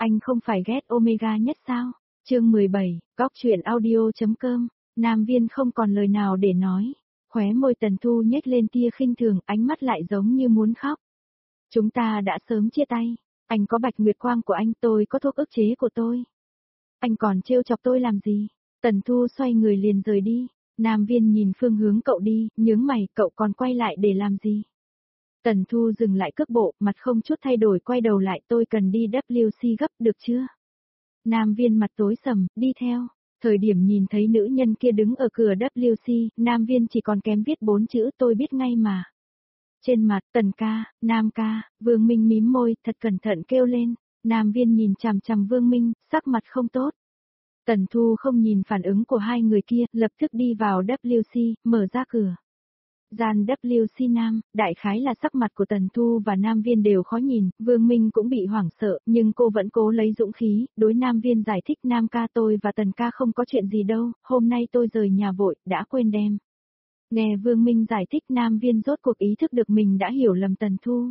Anh không phải ghét Omega nhất sao? Chương 17, góc truyện audio.com, Nam Viên không còn lời nào để nói. Khóe môi Tần Thu nhếch lên tia khinh thường, ánh mắt lại giống như muốn khóc. Chúng ta đã sớm chia tay, anh có bạch nguyệt quang của anh, tôi có thuốc ức chế của tôi. Anh còn trêu chọc tôi làm gì? Tần Thu xoay người liền rời đi. Nam Viên nhìn phương hướng cậu đi, nhướng mày, cậu còn quay lại để làm gì? Tần Thu dừng lại cước bộ, mặt không chút thay đổi quay đầu lại, tôi cần đi WC gấp, được chưa? Nam Viên mặt tối sầm, đi theo. Thời điểm nhìn thấy nữ nhân kia đứng ở cửa WC, Nam Viên chỉ còn kém viết 4 chữ tôi biết ngay mà. Trên mặt, Tần ca, Nam ca, Vương Minh mím môi, thật cẩn thận kêu lên. Nam Viên nhìn chằm chằm Vương Minh, sắc mặt không tốt. Tần Thu không nhìn phản ứng của hai người kia, lập tức đi vào WC, mở ra cửa. Gian WC Nam, đại khái là sắc mặt của Tần Thu và Nam Viên đều khó nhìn, Vương Minh cũng bị hoảng sợ, nhưng cô vẫn cố lấy dũng khí, đối Nam Viên giải thích Nam ca tôi và Tần ca không có chuyện gì đâu, hôm nay tôi rời nhà vội, đã quên đem. Nghe Vương Minh giải thích Nam Viên rốt cuộc ý thức được mình đã hiểu lầm Tần Thu.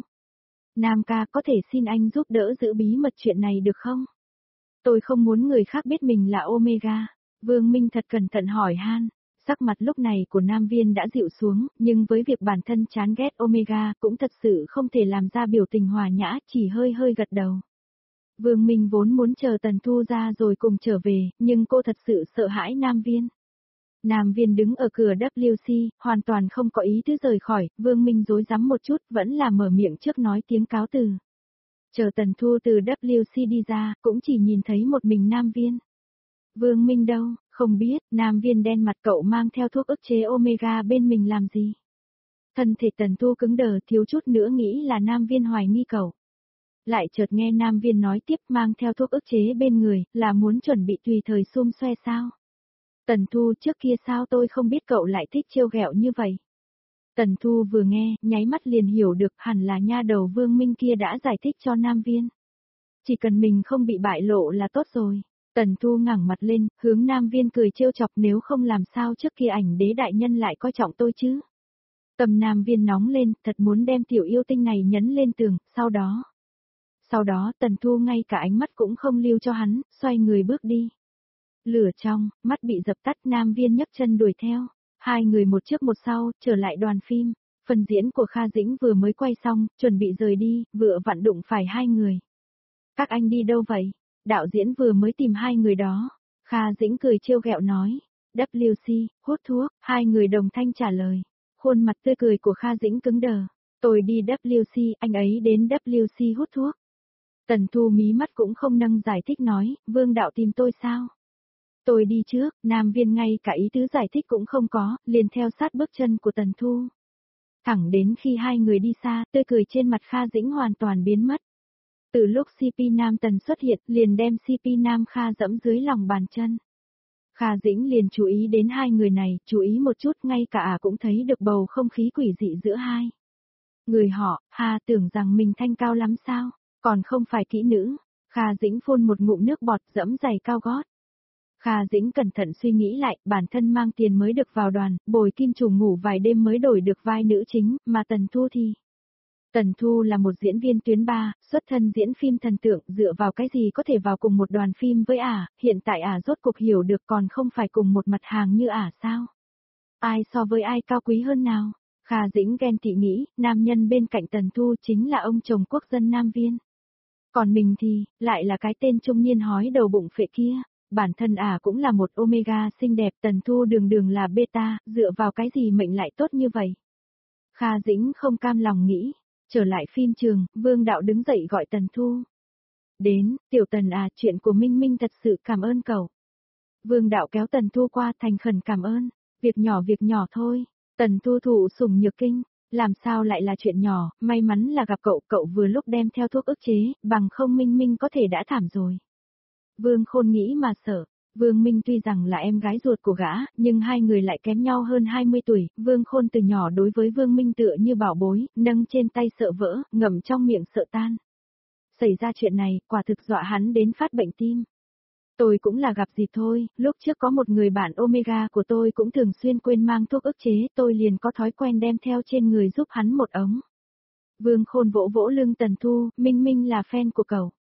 Nam ca có thể xin anh giúp đỡ giữ bí mật chuyện này được không? Tôi không muốn người khác biết mình là Omega. Vương Minh thật cẩn thận hỏi han. Sắc mặt lúc này của Nam Viên đã dịu xuống, nhưng với việc bản thân chán ghét Omega cũng thật sự không thể làm ra biểu tình hòa nhã, chỉ hơi hơi gật đầu. Vương Minh vốn muốn chờ Tần Thu ra rồi cùng trở về, nhưng cô thật sự sợ hãi Nam Viên. Nam Viên đứng ở cửa WC, hoàn toàn không có ý tứ rời khỏi, Vương Minh rối rắm một chút, vẫn là mở miệng trước nói tiếng cáo từ. Chờ Tần Thu từ WC đi ra, cũng chỉ nhìn thấy một mình Nam Viên. Vương Minh đâu, không biết, Nam Viên đen mặt, cậu mang theo thuốc ức chế Omega bên mình làm gì? Thân thể Tần Thu cứng đờ, thiếu chút nữa nghĩ là Nam Viên hoài nghi cậu. Lại chợt nghe Nam Viên nói tiếp, mang theo thuốc ức chế bên người, là muốn chuẩn bị tùy thời xum xoe sao? Tần Thu, trước kia sao tôi không biết cậu lại thích trêu ghẹo như vậy? Tần Thu vừa nghe, nháy mắt liền hiểu được, hẳn là nha đầu Vương Minh kia đã giải thích cho Nam Viên. Chỉ cần mình không bị bại lộ là tốt rồi. Tần Thu ngẩng mặt lên, hướng Nam Viên cười trêu chọc, nếu không làm sao trước kia ảnh đế đại nhân lại coi trọng tôi chứ. Tâm Nam Viên nóng lên, thật muốn đem tiểu yêu tinh này nhấn lên tường, sau đó Tần Thu ngay cả ánh mắt cũng không lưu cho hắn, xoay người bước đi. Lửa trong, mắt bị dập tắt, Nam Viên nhấc chân đuổi theo. Hai người một trước một sau, trở lại đoàn phim. Phần diễn của Kha Dĩnh vừa mới quay xong, chuẩn bị rời đi, vừa vặn đụng phải hai người. Các anh đi đâu vậy? Đạo diễn vừa mới tìm hai người đó. Kha Dĩnh cười trêu ghẹo nói. WC, hút thuốc, hai người đồng thanh trả lời. Khuôn mặt tươi cười của Kha Dĩnh cứng đờ. Tôi đi WC, anh ấy đến WC hút thuốc. Tần Thu mí mắt cũng không nâng giải thích nói, Vương đạo tìm tôi sao? Tôi đi trước, Nam Viên ngay cả ý tứ giải thích cũng không có, liền theo sát bước chân của Tần Thu. Thẳng đến khi hai người đi xa, tươi cười trên mặt Kha Dĩnh hoàn toàn biến mất. Từ lúc CP Nam Tần xuất hiện, liền đem CP Nam Kha dẫm dưới lòng bàn chân. Kha Dĩnh liền chú ý đến hai người này, chú ý một chút, ngay cả cũng thấy được bầu không khí quỷ dị giữa hai người họ. Tưởng rằng mình thanh cao lắm sao, còn không phải kỹ nữ. Kha Dĩnh phun một ngụm nước bọt, dẫm giày cao gót. Kha Dĩnh cẩn thận suy nghĩ lại, bản thân mang tiền mới được vào đoàn, bồi kim chủ ngủ vài đêm mới đổi được vai nữ chính, mà Tần Thu thì... Tần Thu là một diễn viên tuyến 3, xuất thân diễn phim thần tượng, dựa vào cái gì có thể vào cùng một đoàn phim với hiện tại rốt cuộc hiểu được còn không phải cùng một mặt hàng như sao? Ai so với ai cao quý hơn nào? Kha Dĩnh ghen tị nghĩ, nam nhân bên cạnh Tần Thu chính là ông chồng quốc dân Nam Viên. Còn mình thì, lại là cái tên trung niên hói đầu bụng phệ kia. Bản thân cũng là một Omega xinh đẹp, Tần Thu đường đường là beta, dựa vào cái gì mệnh lại tốt như vậy? Kha Dĩnh không cam lòng nghĩ. Trở lại phim trường, Vương đạo đứng dậy gọi Tần Thu. Đến, tiểu Tần chuyện của Minh Minh thật sự cảm ơn cậu. Vương đạo kéo Tần Thu qua, thành khẩn cảm ơn. Việc nhỏ thôi. Tần Thu thụ sủng nhược kinh. Làm sao lại là chuyện nhỏ, may mắn là gặp cậu vừa lúc đem theo thuốc ức chế, bằng không Minh Minh có thể đã thảm rồi. Vương Khôn nghĩ mà sợ. Vương Minh tuy rằng là em gái ruột của gã, nhưng hai người lại kém nhau hơn 20 tuổi, Vương Khôn từ nhỏ đối với Vương Minh tựa như bảo bối, nâng trên tay sợ vỡ, ngậm trong miệng sợ tan. Xảy ra chuyện này, quả thực dọa hắn đến phát bệnh tim. Tôi cũng là gặp dịp thôi, lúc trước có một người bạn Omega của tôi cũng thường xuyên quên mang thuốc ức chế, tôi liền có thói quen đem theo trên người giúp hắn một ống. Vương Khôn vỗ vỗ lưng Tần Thu, Minh Minh là fan của cậu.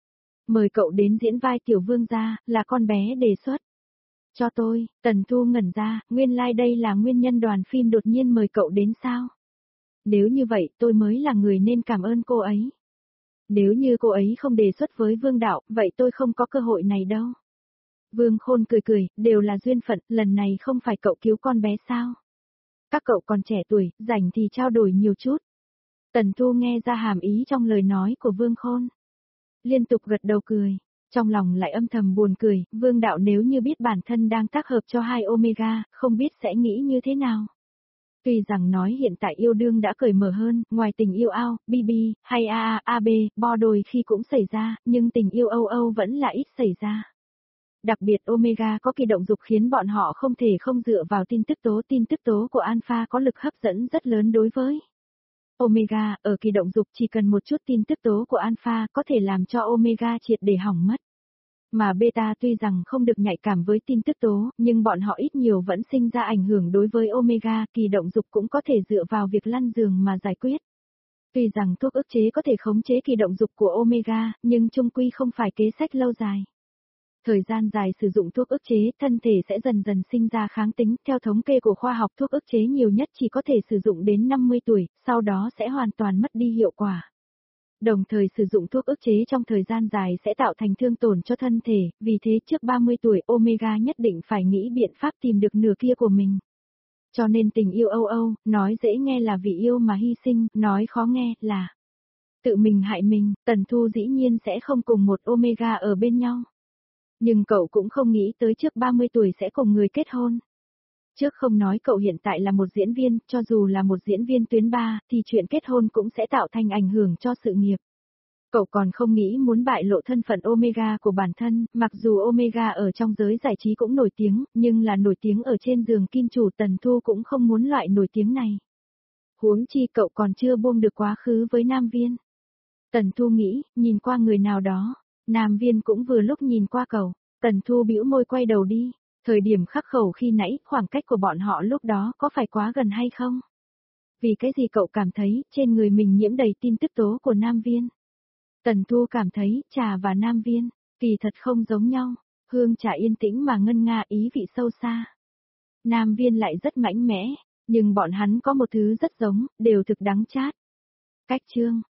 Mời cậu đến diễn vai tiểu vương gia, là con bé đề xuất. Cho tôi, Tần Thu ngẩn ra, nguyên lai đây là nguyên nhân đoàn phim đột nhiên mời cậu đến sao? Nếu như vậy tôi mới là người nên cảm ơn cô ấy. Nếu như cô ấy không đề xuất với Vương Đạo, vậy tôi không có cơ hội này đâu. Vương Khôn cười cười, đều là duyên phận, lần này không phải cậu cứu con bé sao? Các cậu còn trẻ tuổi, rảnh thì trao đổi nhiều chút. Tần Thu nghe ra hàm ý trong lời nói của Vương Khôn. Liên tục gật đầu cười, trong lòng lại âm thầm buồn cười, Vương Đạo nếu như biết bản thân đang tác hợp cho hai Omega, không biết sẽ nghĩ như thế nào. Tuy rằng nói hiện tại yêu đương đã cởi mở hơn, ngoài tình yêu ao, BB, hay AAAB, bo đôi khi cũng xảy ra, nhưng tình yêu Âu Âu vẫn là ít xảy ra. Đặc biệt Omega có kỳ động dục khiến bọn họ không thể không dựa vào tin tức tố của Alpha có lực hấp dẫn rất lớn đối với Omega, ở kỳ động dục chỉ cần một chút tin tức tố của Alpha có thể làm cho Omega triệt để hỏng mất. Mà Beta tuy rằng không được nhạy cảm với tin tức tố, nhưng bọn họ ít nhiều vẫn sinh ra ảnh hưởng đối với Omega, kỳ động dục cũng có thể dựa vào việc lăn giường mà giải quyết. Tuy rằng thuốc ức chế có thể khống chế kỳ động dục của Omega, nhưng chung quy không phải kế sách lâu dài. Thời gian dài sử dụng thuốc ức chế, thân thể sẽ dần dần sinh ra kháng tính, theo thống kê của khoa học thuốc ức chế nhiều nhất chỉ có thể sử dụng đến 50 tuổi, sau đó sẽ hoàn toàn mất đi hiệu quả. Đồng thời sử dụng thuốc ức chế trong thời gian dài sẽ tạo thành thương tổn cho thân thể, vì thế trước 30 tuổi Omega nhất định phải nghĩ biện pháp tìm được nửa kia của mình. Cho nên tình yêu Âu Âu, nói dễ nghe là vì yêu mà hy sinh, nói khó nghe là tự mình hại mình, Tần Thu dĩ nhiên sẽ không cùng một Omega ở bên nhau. Nhưng cậu cũng không nghĩ tới trước 30 tuổi sẽ cùng người kết hôn. Trước không nói cậu hiện tại là một diễn viên, cho dù là một diễn viên tuyến 3, thì chuyện kết hôn cũng sẽ tạo thành ảnh hưởng cho sự nghiệp. Cậu còn không nghĩ muốn bại lộ thân phận Omega của bản thân, mặc dù Omega ở trong giới giải trí cũng nổi tiếng, nhưng là nổi tiếng ở trên giường kim chủ Tần Thu cũng không muốn loại nổi tiếng này. Huống chi cậu còn chưa buông được quá khứ với Nam Viên. Tần Thu nghĩ, nhìn qua người nào đó, Nam Viên cũng vừa lúc nhìn qua cậu, Tần Thu bĩu môi quay đầu đi. Thời điểm khắc khẩu khi nãy, khoảng cách của bọn họ lúc đó có phải quá gần hay không? Vì cái gì cậu cảm thấy, trên người mình nhiễm đầy tin tức tố của Nam Viên? Tần Thu cảm thấy, trà và Nam Viên, kỳ thật không giống nhau, hương trà yên tĩnh mà ngân nga ý vị sâu xa. Nam Viên lại rất mạnh mẽ, nhưng bọn hắn có một thứ rất giống, đều thực đắng chát. Cách chương